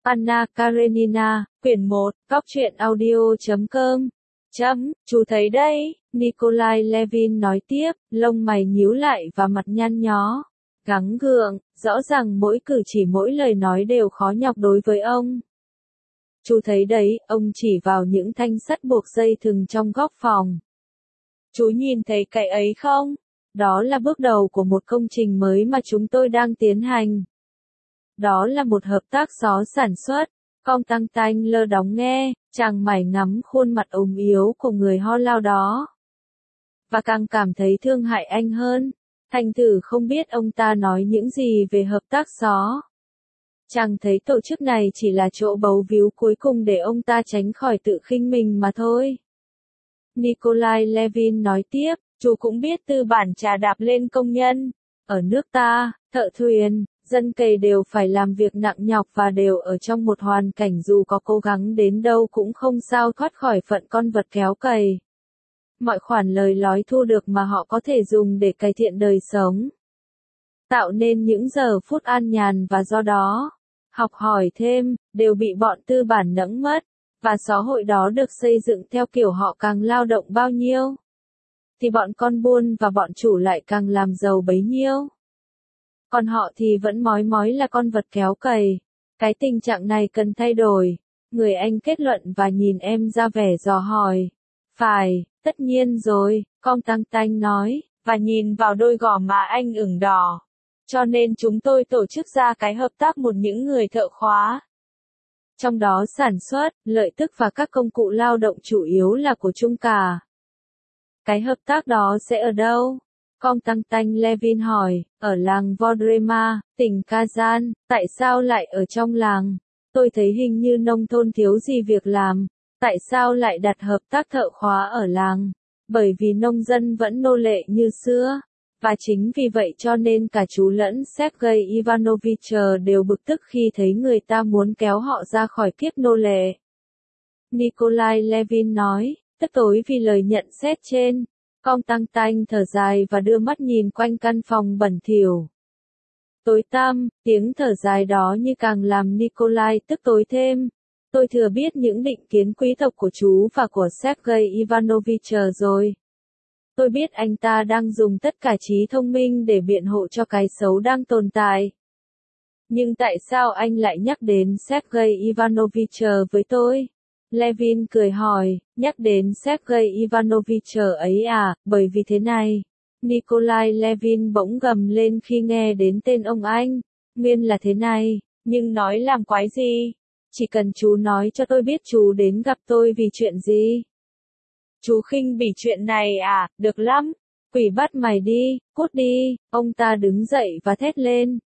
Anna Karenina, quyển 1, góc truyện audio.com. Chú thấy đấy, Nikolai Levin nói tiếp, lông mày nhíu lại và mặt nhăn nhó. Gắng gượng, rõ ràng mỗi cử chỉ mỗi lời nói đều khó nhọc đối với ông. Chú thấy đấy, ông chỉ vào những thanh sắt buộc dây thừng trong góc phòng. Chú nhìn thấy cái ấy không? Đó là bước đầu của một công trình mới mà chúng tôi đang tiến hành. Đó là một hợp tác gió sản xuất. Con tăng tanh lơ đóng nghe, chàng mải ngắm khuôn mặt ốm yếu của người ho lao đó. Và càng cảm thấy thương hại anh hơn. Thành thử không biết ông ta nói những gì về hợp tác gió. Chàng thấy tổ chức này chỉ là chỗ bấu víu cuối cùng để ông ta tránh khỏi tự khinh mình mà thôi. Nikolai Levin nói tiếp, chú cũng biết tư bản chà đạp lên công nhân. Ở nước ta, thợ thuyền, dân cày đều phải làm việc nặng nhọc và đều ở trong một hoàn cảnh dù có cố gắng đến đâu cũng không sao thoát khỏi phận con vật kéo cày. Mọi khoản lời lói thu được mà họ có thể dùng để cải thiện đời sống. Tạo nên những giờ phút an nhàn và do đó, học hỏi thêm, đều bị bọn tư bản nẫng mất. Và xã hội đó được xây dựng theo kiểu họ càng lao động bao nhiêu, thì bọn con buôn và bọn chủ lại càng làm giàu bấy nhiêu. Còn họ thì vẫn mói mói là con vật kéo cày. Cái tình trạng này cần thay đổi. Người anh kết luận và nhìn em ra vẻ dò hỏi. Phải, tất nhiên rồi, con tăng tanh nói, và nhìn vào đôi gò má anh ửng đỏ. Cho nên chúng tôi tổ chức ra cái hợp tác một những người thợ khóa. Trong đó sản xuất, lợi tức và các công cụ lao động chủ yếu là của chung cả. Cái hợp tác đó sẽ ở đâu? Con tăng tanh Levin hỏi, ở làng Vodrema, tỉnh Kazan, tại sao lại ở trong làng? Tôi thấy hình như nông thôn thiếu gì việc làm. Tại sao lại đặt hợp tác thợ khóa ở làng? Bởi vì nông dân vẫn nô lệ như xưa. Và chính vì vậy cho nên cả chú lẫn Sergei Ivanovich đều bực tức khi thấy người ta muốn kéo họ ra khỏi kiếp nô lệ. Nikolai Levin nói, tức tối vì lời nhận xét trên. Con tăng tanh thở dài và đưa mắt nhìn quanh căn phòng bẩn thỉu. Tối tăm, tiếng thở dài đó như càng làm Nikolai tức tối thêm. Tôi thừa biết những định kiến quý tộc của chú và của Sergei Ivanovich rồi. Tôi biết anh ta đang dùng tất cả trí thông minh để biện hộ cho cái xấu đang tồn tại. Nhưng tại sao anh lại nhắc đến Sergei Ivanovich với tôi? Levin cười hỏi, nhắc đến Sergei Ivanovich ấy à, bởi vì thế này. Nikolai Levin bỗng gầm lên khi nghe đến tên ông anh. Nguyên là thế này, nhưng nói làm quái gì? Chỉ cần chú nói cho tôi biết chú đến gặp tôi vì chuyện gì. Chú khinh bỉ chuyện này à, được lắm. Quỷ bắt mày đi, cút đi, ông ta đứng dậy và thét lên.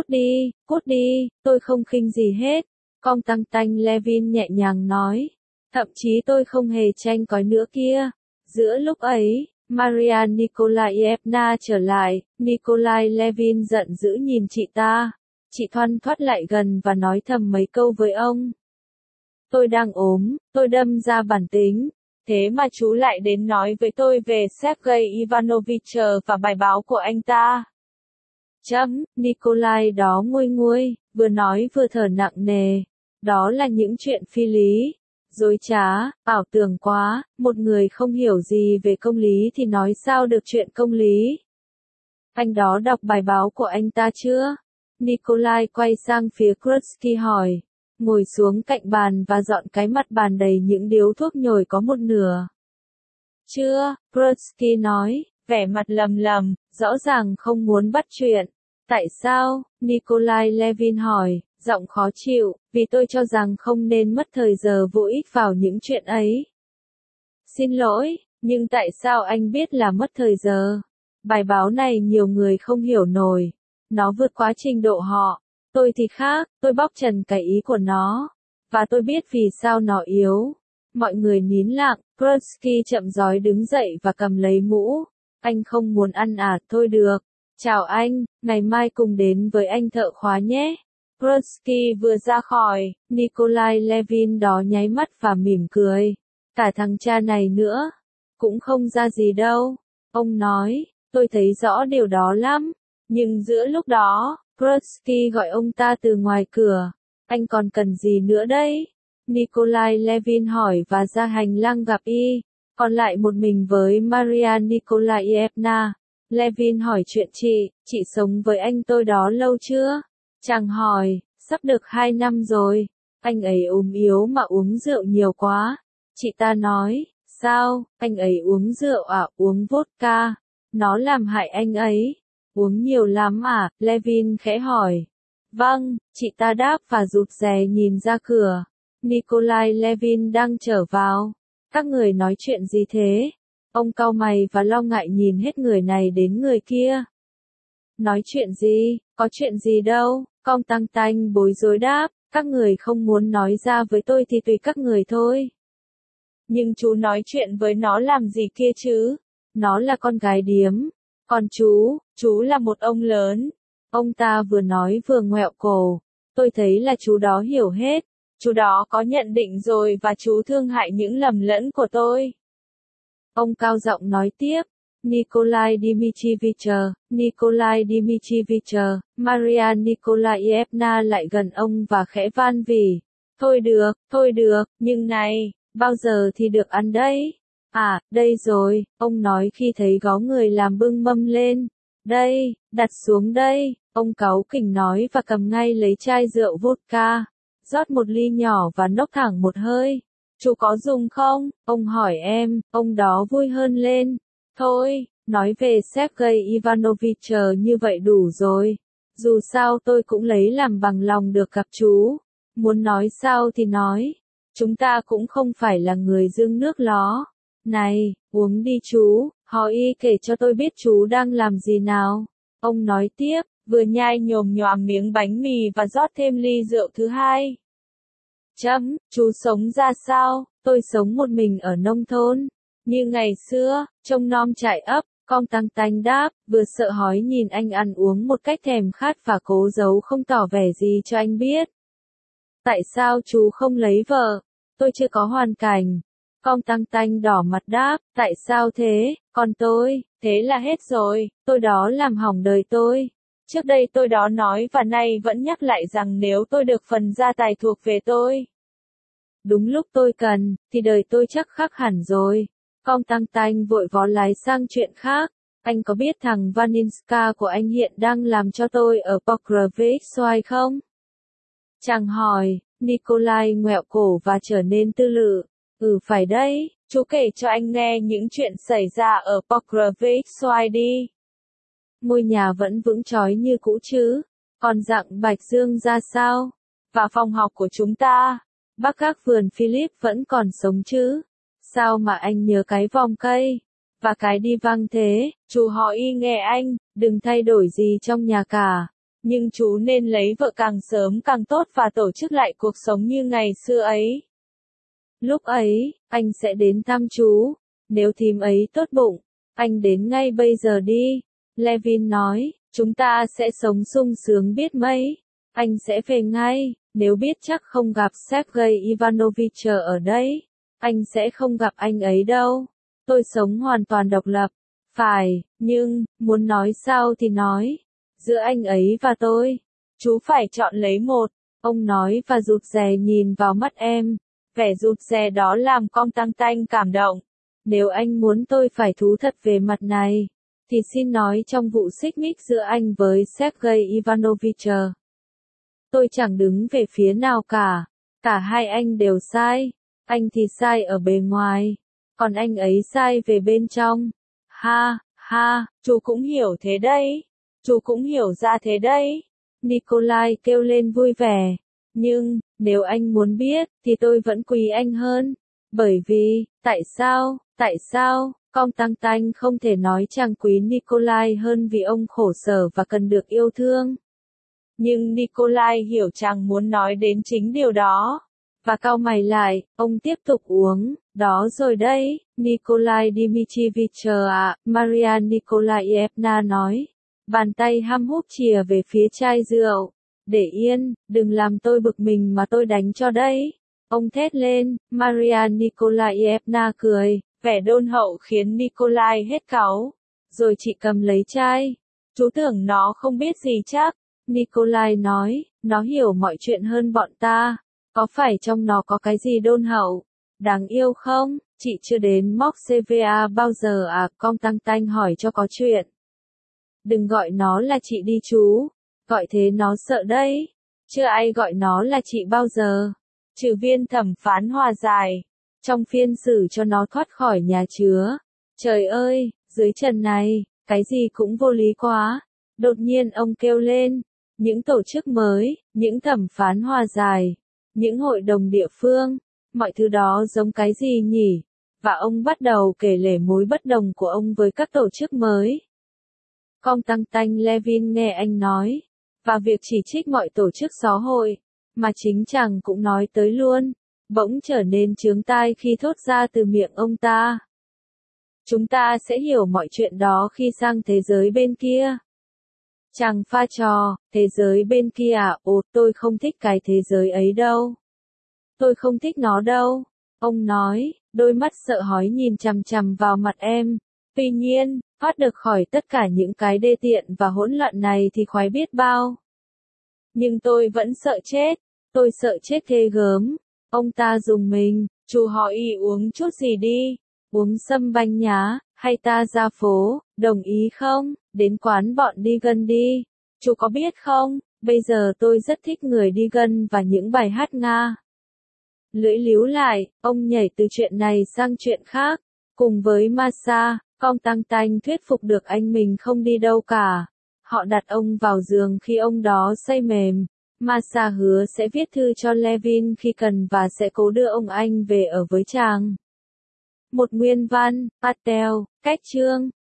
Cút đi, tôi không khinh gì hết. Con tăng tanh Levin nhẹ nhàng nói. Thậm chí tôi không hề tranh cói nữa kia. Giữa lúc ấy, Maria Nikolaevna trở lại, Nikolai Levin giận dữ nhìn chị ta. Chị thoăn thoắt lại gần và nói thầm mấy câu với ông. Tôi đang ốm, tôi đâm ra bản tính. Thế mà chú lại đến nói với tôi về Sergei Ivanovich và bài báo của anh ta. Nikolai đó nguôi nguôi, vừa nói vừa thở nặng nề. Đó là những chuyện phi lý, dối trá, ảo tưởng quá, một người không hiểu gì về công lý thì nói sao được chuyện công lý. Anh đó đọc bài báo của anh ta chưa? Nikolai quay sang phía Krutsky hỏi. Ngồi xuống cạnh bàn và dọn cái mặt bàn đầy những điếu thuốc nhồi có một nửa. Chưa, Krutsky nói, vẻ mặt lầm lầm, rõ ràng không muốn bắt chuyện. Tại sao? Nikolai Levin hỏi, giọng khó chịu, vì tôi cho rằng không nên mất thời giờ vô ích vào những chuyện ấy. Xin lỗi, nhưng tại sao anh biết là mất thời giờ? Bài báo này nhiều người không hiểu nổi. Nó vượt quá trình độ họ. Tôi thì khác, tôi bóc trần cái ý của nó. Và tôi biết vì sao nó yếu. Mọi người nín lặng, Krutsky chậm rãi đứng dậy và cầm lấy mũ. Anh không muốn ăn à, thôi được. Chào anh, ngày mai cùng đến với anh thợ khóa nhé. Krutsky vừa ra khỏi, Nikolai Levin đó nháy mắt và mỉm cười. Cả thằng cha này nữa. Cũng không ra gì đâu. Ông nói, tôi thấy rõ điều đó lắm. Nhưng giữa lúc đó, Krutsky gọi ông ta từ ngoài cửa. Anh còn cần gì nữa đấy? Nikolai Levin hỏi và ra hành lang gặp y, còn lại một mình với Maria Nikolaevna. Levin hỏi chuyện chị sống với anh tôi đó lâu chưa? Chàng hỏi, sắp được 2 năm rồi. Anh ấy ốm yếu mà uống rượu nhiều quá. Chị ta nói, sao, anh ấy uống rượu à, uống vodka. Nó làm hại anh ấy. Uống nhiều lắm à, Levin khẽ hỏi. Vâng, chị ta đáp và rụt rè nhìn ra cửa. Nikolai Levin đang trở vào. Các người nói chuyện gì thế? Ông cau mày và lo ngại nhìn hết người này đến người kia. Nói chuyện gì? Có chuyện gì đâu? Con Tăng Tanh bối rối đáp, các người không muốn nói ra với tôi thì tùy các người thôi. Nhưng chú nói chuyện với nó làm gì kia chứ? Nó là con gái điếm. Còn chú là một ông lớn. Ông ta vừa nói vừa ngoẹo cổ. Tôi thấy là chú đó hiểu hết. Chú đó có nhận định rồi và chú thương hại những lầm lẫn của tôi. Ông cao giọng nói tiếp. Nikolai Dmitrievich, Maria Nikolaevna lại gần ông và khẽ van vỉ. Thôi được, nhưng này, bao giờ thì được ăn đấy? À, đây rồi, ông nói khi thấy có người làm bưng mâm lên. Đây, đặt xuống đây, ông cáu kỉnh nói và cầm ngay lấy chai rượu vodka. Rót một ly nhỏ và nốc thẳng một hơi. Chú có dùng không? Ông hỏi em, ông đó vui hơn lên. Thôi, nói về Sergei Ivanovich như vậy đủ rồi. Dù sao tôi cũng lấy làm bằng lòng được gặp chú. Muốn nói sao thì nói. Chúng ta cũng không phải là người dương nước ló. Này, uống đi chú, hỏi y kể cho tôi biết chú đang làm gì nào. Ông nói tiếp, vừa nhai nhồm nhoàm miếng bánh mì và rót thêm ly rượu thứ hai. Chú sống ra sao? Tôi sống một mình ở nông thôn. Như ngày xưa, trông nom trại ấp, con Tăng Tanh đáp, vừa sợ hói nhìn anh ăn uống một cách thèm khát và cố giấu không tỏ vẻ gì cho anh biết. Tại sao chú không lấy vợ? Tôi chưa có hoàn cảnh. Con Tăng Tanh đỏ mặt đáp, tại sao thế, còn tôi, thế là hết rồi, tôi đó làm hỏng đời tôi. Trước đây tôi đó nói và nay vẫn nhắc lại rằng nếu tôi được phần gia tài thuộc về tôi. Đúng lúc tôi cần, thì đời tôi chắc khác hẳn rồi. Con Tăng Tanh vội vó lái sang chuyện khác. Anh có biết thằng Vaninska của anh hiện đang làm cho tôi ở Pokrovskoye không? Chàng hỏi, Nikolai ngoẹo cổ và trở nên tư lự. Phải đấy, chú kể cho anh nghe những chuyện xảy ra ở Pokrovskoye đi. Ngôi nhà vẫn vững chói như cũ chứ? Còn dặng Bạch Dương ra sao? Và phòng học của chúng ta? Bác gác vườn Philip vẫn còn sống chứ? Sao mà anh nhớ cái vòng cây? Và cái đi văng thế? Chú hỏi y nghe anh, đừng thay đổi gì trong nhà cả. Nhưng chú nên lấy vợ càng sớm càng tốt và tổ chức lại cuộc sống như ngày xưa ấy. Lúc ấy, anh sẽ đến thăm chú. Nếu thím ấy tốt bụng, anh đến ngay bây giờ đi. Levin nói, chúng ta sẽ sống sung sướng biết mấy. Anh sẽ về ngay, nếu biết chắc không gặp Sergei Ivanovich ở đây. Anh sẽ không gặp anh ấy đâu. Tôi sống hoàn toàn độc lập. Phải, nhưng, muốn nói sao thì nói. Giữa anh ấy và tôi, chú phải chọn lấy một. Ông nói và rụt rè nhìn vào mắt em. Vẻ rụt rè đó làm con Tăng Tanh cảm động. Nếu anh muốn tôi phải thú thật về mặt này, thì xin nói trong vụ xích mích giữa anh với Sergei Ivanovich. Tôi chẳng đứng về phía nào cả. Cả hai anh đều sai. Anh thì sai ở bề ngoài. Còn anh ấy sai về bên trong. Ha, chú cũng hiểu thế đấy. Chú cũng hiểu ra thế đấy. Nikolai kêu lên vui vẻ. Nhưng, nếu anh muốn biết, thì tôi vẫn quý anh hơn. Bởi vì, tại sao, con Tăng Tanh không thể nói chàng quý Nikolai hơn vì ông khổ sở và cần được yêu thương. Nhưng Nikolai hiểu chàng muốn nói đến chính điều đó. Và cau mày lại, ông tiếp tục uống, đó rồi đấy, Nikolai Dmitrievich ạ, Maria Nikolaevna nói. Bàn tay hăm húp chìa về phía chai rượu. Để yên, đừng làm tôi bực mình mà tôi đánh cho đấy. Ông thét lên, Maria Nikolaevna cười, vẻ đôn hậu khiến Nikolai hết cáu. Rồi chị cầm lấy chai. Chú tưởng nó không biết gì chắc. Nikolai nói, nó hiểu mọi chuyện hơn bọn ta. Có phải trong nó có cái gì đôn hậu? Đáng yêu không? Chị chưa đến Moskva bao giờ à? Con Tăng Tanh hỏi cho có chuyện. Đừng gọi nó là chị đi chú. Gọi thế nó sợ đấy. Chưa ai gọi nó là chị bao giờ. Trừ viên thẩm phán hòa giải. Trong phiên xử cho nó thoát khỏi nhà chứa. Trời ơi, dưới trần này, cái gì cũng vô lý quá. Đột nhiên ông kêu lên. Những tổ chức mới, những thẩm phán hòa giải, những hội đồng địa phương, mọi thứ đó giống cái gì nhỉ? Và ông bắt đầu kể lể mối bất đồng của ông với các tổ chức mới. Con Tăng Tanh Levin nghe anh nói, và việc chỉ trích mọi tổ chức xã hội, mà chính chàng cũng nói tới luôn, bỗng trở nên chướng tai khi thốt ra từ miệng ông ta. Chúng ta sẽ hiểu mọi chuyện đó khi sang thế giới bên kia. Chàng pha trò, thế giới bên kia à? Ồ, tôi không thích cái thế giới ấy đâu. Tôi không thích nó đâu. Ông nói, đôi mắt sợ hãi nhìn chằm chằm vào mặt em. Tuy nhiên, thoát được khỏi tất cả những cái đê tiện và hỗn loạn này thì khoái biết bao. Nhưng tôi vẫn sợ chết. Tôi sợ chết ghê gớm. Ông ta rùng mình, chú hỏi uống chút gì đi. Uống sâm banh nhá, hay ta ra phố, đồng ý không? Đến quán bọn đi gân đi. Chú có biết không, bây giờ tôi rất thích người đi gân và những bài hát Nga. Lưỡi líu lại, ông nhảy từ chuyện này sang chuyện khác. Cùng với Masa, con Tăng Tanh thuyết phục được anh mình không đi đâu cả. Họ đặt ông vào giường khi ông đó say mềm. Masa hứa sẽ viết thư cho Levin khi cần và sẽ cố đưa ông anh về ở với chàng. Một nguyên văn, Patel, cách chương.